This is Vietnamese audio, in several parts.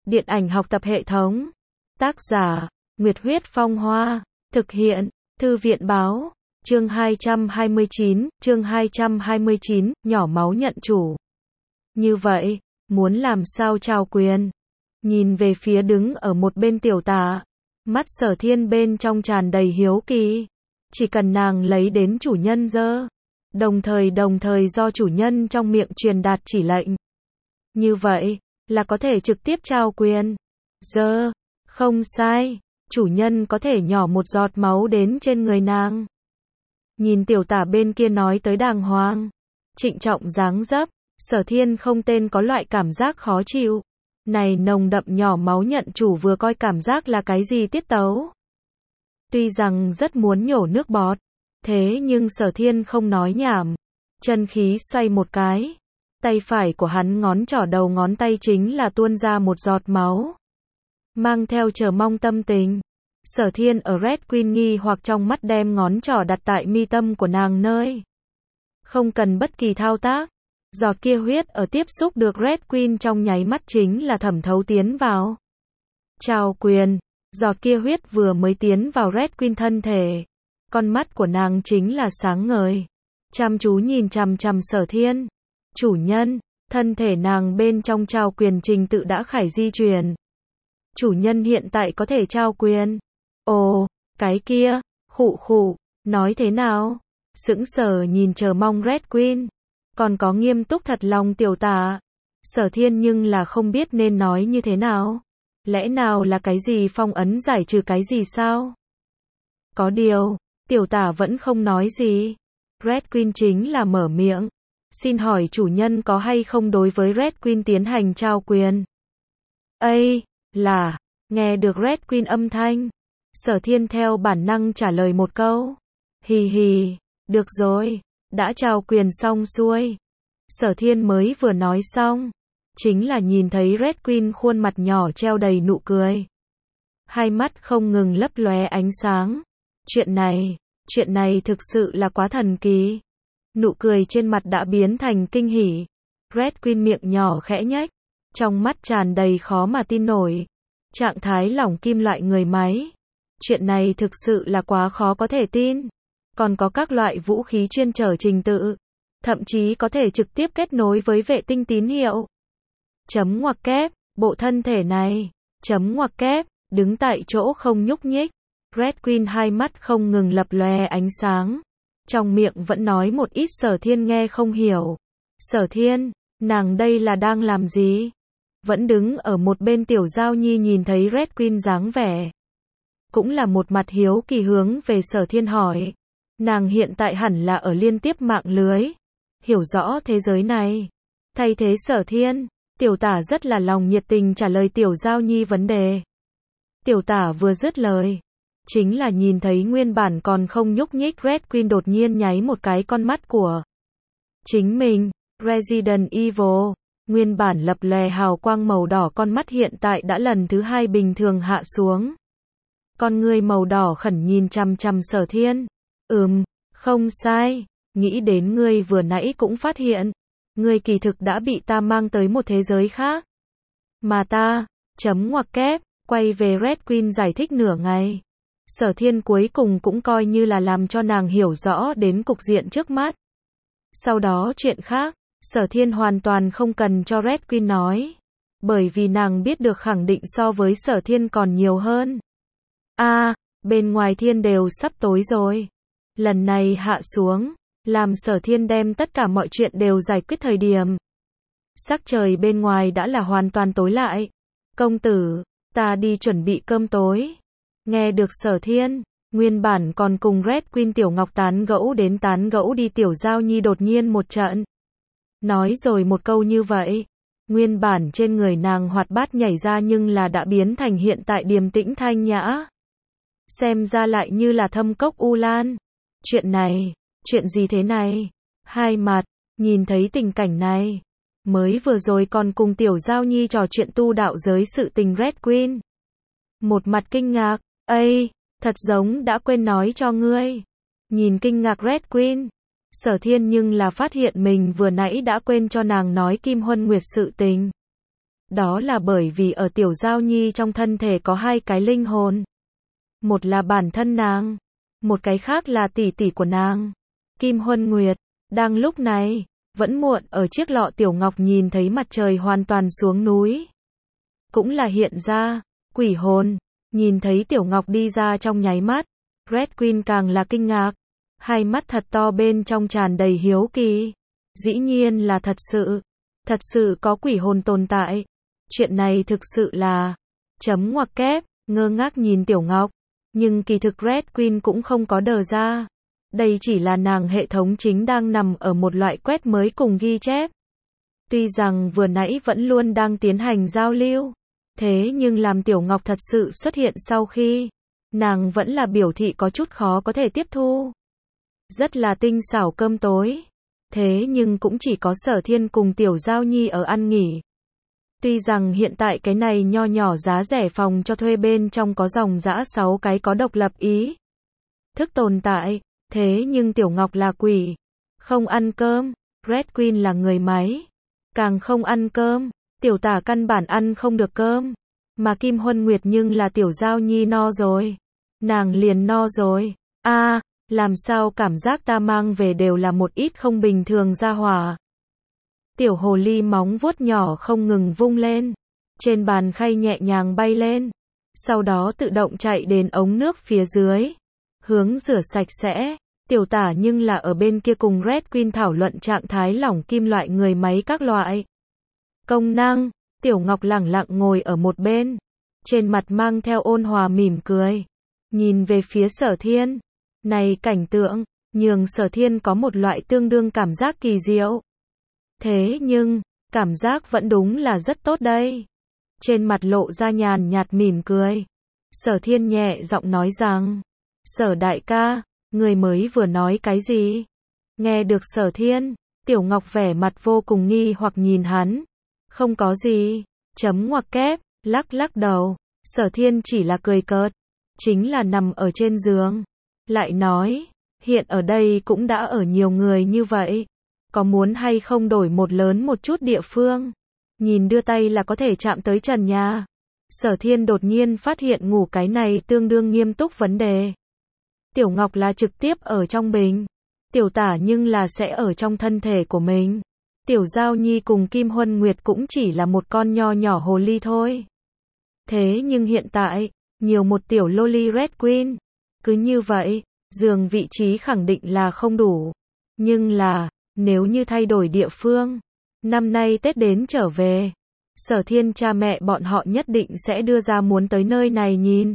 Điện ảnh học tập hệ thống. Tác giả, Nguyệt Huyết Phong Hoa. Thực hiện, Thư viện Báo. Chương 229, nhỏ máu nhận chủ. Như vậy, muốn làm sao trao quyền? Nhìn về phía đứng ở một bên tiểu tả. Mắt Sở Thiên bên trong tràn đầy hiếu kỳ. Chỉ cần nàng lấy đến chủ nhân dơ. Đồng thời do chủ nhân trong miệng truyền đạt chỉ lệnh. Như vậy, là có thể trực tiếp trao quyền. Dơ, không sai, chủ nhân có thể nhỏ một giọt máu đến trên người nàng. Nhìn tiểu tả bên kia nói tới đàng hoàng, trịnh trọng dáng dấp, Sở Thiên không tên có loại cảm giác khó chịu. Này nồng đậm nhỏ máu nhận chủ vừa coi cảm giác là cái gì tiết tấu. Tuy rằng rất muốn nhổ nước bọt, thế nhưng Sở Thiên không nói nhảm. Chân khí xoay một cái. Tay phải của hắn ngón trỏ đầu ngón tay chính là tuôn ra một giọt máu. Mang theo chờ mong tâm tình. Sở Thiên ở Red Queen nghi hoặc trong mắt đem ngón trỏ đặt tại mi tâm của nàng nơi. Không cần bất kỳ thao tác. Giọt kia huyết ở tiếp xúc được Red Queen trong nháy mắt chính là thẩm thấu tiến vào. Trao quyền. Giọt kia huyết vừa mới tiến vào Red Queen thân thể. Con mắt của nàng chính là sáng ngời. Chăm chú nhìn chằm chằm Sở Thiên. Chủ nhân, thân thể nàng bên trong trao quyền trình tự đã khải di chuyển. Chủ nhân hiện tại có thể trao quyền. Ồ, cái kia, khụ, nói thế nào? Sững sờ nhìn chờ mong Red Queen. Còn có nghiêm túc thật lòng tiểu tả. Sở Thiên nhưng là không biết nên nói như thế nào. Lẽ nào là cái gì phong ấn giải trừ cái gì sao? Có điều, tiểu tả vẫn không nói gì. Red Queen chính là mở miệng. Xin hỏi chủ nhân có hay không đối với Red Queen tiến hành trao quyền? Ây, là, nghe được Red Queen âm thanh. Sở Thiên theo bản năng trả lời một câu. Hì, được rồi, đã trao quyền xong xuôi. Sở Thiên mới vừa nói xong. Chính là nhìn thấy Red Queen khuôn mặt nhỏ treo đầy nụ cười. Hai mắt không ngừng lấp lóe ánh sáng. Chuyện này thực sự là quá thần kỳ. Nụ cười trên mặt đã biến thành kinh hỉ. Red Queen miệng nhỏ khẽ nhếch. Trong mắt tràn đầy khó mà tin nổi. Trạng thái lỏng kim loại người máy. Chuyện này thực sự là quá khó có thể tin. Còn có các loại vũ khí chuyên trở trình tự. Thậm chí có thể trực tiếp kết nối với vệ tinh tín hiệu. Chấm ngoặc kép, bộ thân thể này. Chấm ngoặc kép, đứng tại chỗ không nhúc nhích. Red Queen hai mắt không ngừng lập lòe ánh sáng. Trong miệng vẫn nói một ít Sở Thiên nghe không hiểu. Sở Thiên, nàng đây là đang làm gì? Vẫn đứng ở một bên tiểu giao nhi nhìn thấy Red Queen dáng vẻ. Cũng là một mặt hiếu kỳ hướng về Sở Thiên hỏi. Nàng hiện tại hẳn là ở liên tiếp mạng lưới. Hiểu rõ thế giới này. Thay thế Sở Thiên, tiểu tả rất là lòng nhiệt tình trả lời tiểu giao nhi vấn đề. Tiểu tả vừa dứt lời. Chính là nhìn thấy nguyên bản còn không nhúc nhích Red Queen đột nhiên nháy một cái con mắt của chính mình. Resident Evil. Nguyên bản lập lòe hào quang màu đỏ con mắt hiện tại đã lần thứ hai bình thường hạ xuống. Con ngươi màu đỏ khẩn nhìn chằm chằm Sở Thiên. Không sai. Nghĩ đến ngươi vừa nãy cũng phát hiện. Ngươi kỳ thực đã bị ta mang tới một thế giới khác. Mà ta, chấm ngoặc kép, quay về Red Queen giải thích nửa ngày. Sở Thiên cuối cùng cũng coi như là làm cho nàng hiểu rõ đến cục diện trước mắt. Sau đó chuyện khác, Sở Thiên hoàn toàn không cần cho Red Queen nói. Bởi vì nàng biết được khẳng định so với Sở Thiên còn nhiều hơn. Bên ngoài thiên đều sắp tối rồi. Lần này hạ xuống, làm Sở Thiên đem tất cả mọi chuyện đều giải quyết thời điểm. Sắc trời bên ngoài đã là hoàn toàn tối lại. Công tử, ta đi chuẩn bị cơm tối. Nghe được Sở Thiên, nguyên bản còn cùng Red Queen tiểu ngọc tán gẫu đi tiểu giao nhi đột nhiên một trận. Nói rồi một câu như vậy. Nguyên bản trên người nàng hoạt bát nhảy ra nhưng là đã biến thành hiện tại điềm tĩnh thanh nhã. Xem ra lại như là thâm cốc u lan. Chuyện gì thế này? Hai mặt, nhìn thấy tình cảnh này. Mới vừa rồi còn cùng tiểu giao nhi trò chuyện tu đạo giới sự tình Red Queen. Một mặt kinh ngạc, thật giống đã quên nói cho ngươi. Nhìn kinh ngạc Red Queen. Sở Thiên nhưng là phát hiện mình vừa nãy đã quên cho nàng nói Kim Huân Nguyệt sự tình. Đó là bởi vì ở Tiểu Giao Nhi trong thân thể có hai cái linh hồn. Một là bản thân nàng, một cái khác là tỷ tỷ của nàng. Kim Huân Nguyệt, đang lúc này, vẫn muộn ở chiếc lọ Tiểu Ngọc nhìn thấy mặt trời hoàn toàn xuống núi. Cũng là hiện ra, quỷ hồn, nhìn thấy Tiểu Ngọc đi ra trong nháy mắt, Red Queen càng là kinh ngạc, hai mắt thật to bên trong tràn đầy hiếu kỳ. Dĩ nhiên là thật sự có quỷ hồn tồn tại. Chuyện này thực sự là, chấm ngoặc kép, ngơ ngác nhìn Tiểu Ngọc, nhưng kỳ thực Red Queen cũng không có đờ ra. Đây chỉ là nàng hệ thống chính đang nằm ở một loại quét mới cùng ghi chép. Tuy rằng vừa nãy vẫn luôn đang tiến hành giao lưu, thế nhưng làm Tiểu Ngọc thật sự xuất hiện sau khi, nàng vẫn là biểu thị có chút khó có thể tiếp thu. Rất là tinh xảo cơm tối. Thế nhưng cũng chỉ có Sở Thiên cùng Tiểu Giao Nhi ở ăn nghỉ. Tuy rằng hiện tại cái này nho nhỏ giá rẻ phòng cho thuê bên trong có dòng dã 6 cái có độc lập ý thức tồn tại, thế nhưng Tiểu Ngọc là quỷ, không ăn cơm, Red Queen là người máy, càng không ăn cơm, Tiểu Tả căn bản ăn không được cơm, mà Kim Huân Nguyệt nhưng là Tiểu Giao Nhi no rồi, nàng liền no rồi. Làm sao cảm giác ta mang về đều là một ít không bình thường gia hỏa. Tiểu hồ ly móng vuốt nhỏ không ngừng vung lên, trên bàn khay nhẹ nhàng bay lên, sau đó tự động chạy đến ống nước phía dưới, hướng rửa sạch sẽ. Tiểu Tả nhưng là ở bên kia cùng Red Queen thảo luận trạng thái lỏng kim loại người máy các loại công năng. Tiểu Ngọc lẳng lặng ngồi ở một bên, trên mặt mang theo ôn hòa mỉm cười, nhìn về phía Sở Thiên. Này cảnh tượng, nhường Sở Thiên có một loại tương đương cảm giác kỳ diệu. Thế nhưng, cảm giác vẫn đúng là rất tốt đây. Trên mặt lộ ra nhàn nhạt mỉm cười. Sở Thiên nhẹ giọng nói rằng, Sở đại ca, người mới vừa nói cái gì? Nghe được Sở Thiên, Tiểu Ngọc vẻ mặt vô cùng nghi hoặc nhìn hắn. Không có gì, chấm ngoặc kép, lắc đầu. Sở Thiên chỉ là cười cợt, chính là nằm ở trên giường. Lại nói, hiện ở đây cũng đã ở nhiều người như vậy, có muốn hay không đổi một lớn một chút địa phương, nhìn đưa tay là có thể chạm tới trần nhà. Sở Thiên đột nhiên phát hiện ngủ cái này tương đương nghiêm túc vấn đề. Tiểu Ngọc là trực tiếp ở trong bình, Tiểu Tả nhưng là sẽ ở trong thân thể của mình. Tiểu Giao Nhi cùng Kim Huân Nguyệt cũng chỉ là một con nho nhỏ hồ ly thôi. Thế nhưng hiện tại, nhiều một tiểu loli Red Queen. Cứ như vậy, giường vị trí khẳng định là không đủ. Nhưng là, nếu như thay đổi địa phương, năm nay Tết đến trở về, Sở Thiên cha mẹ bọn họ nhất định sẽ đưa ra muốn tới nơi này nhìn.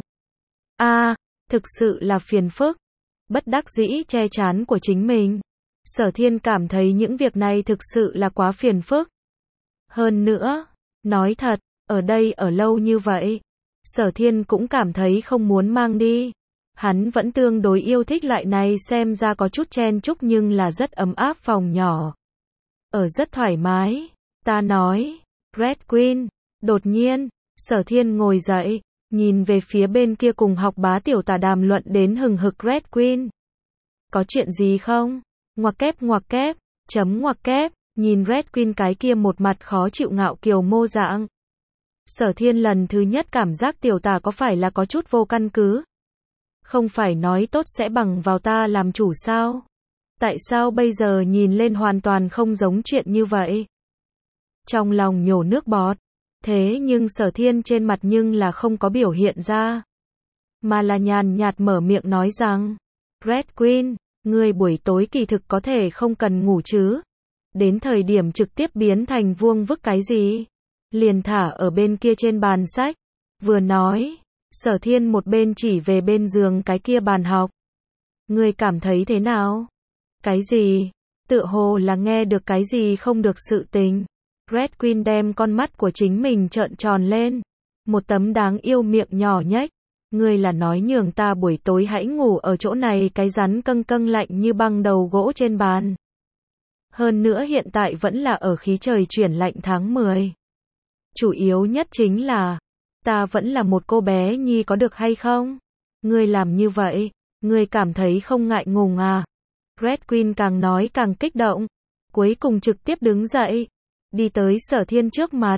Thực sự là phiền phức. Bất đắc dĩ che chắn của chính mình. Sở Thiên cảm thấy những việc này thực sự là quá phiền phức. Hơn nữa, nói thật, ở đây ở lâu như vậy, Sở Thiên cũng cảm thấy không muốn mang đi. Hắn vẫn tương đối yêu thích loại này xem ra có chút chen chúc nhưng là rất ấm áp phòng nhỏ. Ở rất thoải mái. Ta nói, Red Queen. Đột nhiên, Sở Thiên ngồi dậy, nhìn về phía bên kia cùng học bá Tiểu Tả đàm luận đến hừng hực Red Queen. Có chuyện gì không? Ngoặc kép, chấm ngoặc kép, nhìn Red Queen cái kia một mặt khó chịu ngạo kiều mô dạng. Sở Thiên lần thứ nhất cảm giác Tiểu Tả có phải là có chút vô căn cứ. Không phải nói tốt sẽ bằng vào ta làm chủ sao? Tại sao bây giờ nhìn lên hoàn toàn không giống chuyện như vậy? Trong lòng nhổ nước bọt. Thế nhưng Sở Thiên trên mặt nhưng là không có biểu hiện ra. Mà là nhàn nhạt mở miệng nói rằng, Red Queen, ngươi buổi tối kỳ thực có thể không cần ngủ chứ? Đến thời điểm trực tiếp biến thành vuông vức cái gì? Liền thả ở bên kia trên bàn sách. Vừa nói, Sở Thiên một bên chỉ về bên giường cái kia bàn học. Ngươi cảm thấy thế nào? Cái gì? Tựa hồ là nghe được cái gì không được sự tình. Red Queen đem con mắt của chính mình trợn tròn lên. Một tấm đáng yêu miệng nhỏ nhếch. Ngươi là nói nhường ta buổi tối hãy ngủ ở chỗ này cái rắn căng lạnh như băng đầu gỗ trên bàn. Hơn nữa hiện tại vẫn là ở khí trời chuyển lạnh tháng 10. Chủ yếu nhất chính là, ta vẫn là một cô bé nhi có được hay không? Ngươi làm như vậy, ngươi cảm thấy không ngại ngùng à? Red Queen càng nói càng kích động, cuối cùng trực tiếp đứng dậy, đi tới Sở Thiên trước mặt,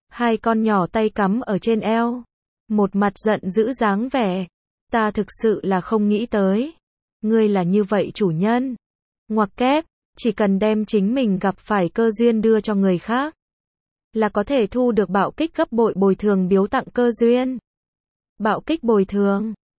Hai con nhỏ tay cắm ở trên eo. Một mặt giận dữ dáng vẻ. Ta thực sự là không nghĩ tới. Ngươi là như vậy chủ nhân. Ngoặc kép, chỉ cần đem chính mình gặp phải cơ duyên đưa cho người khác, là có thể thu được bạo kích gấp bội bồi thường biếu tặng cơ duyên. Bạo kích bồi thường.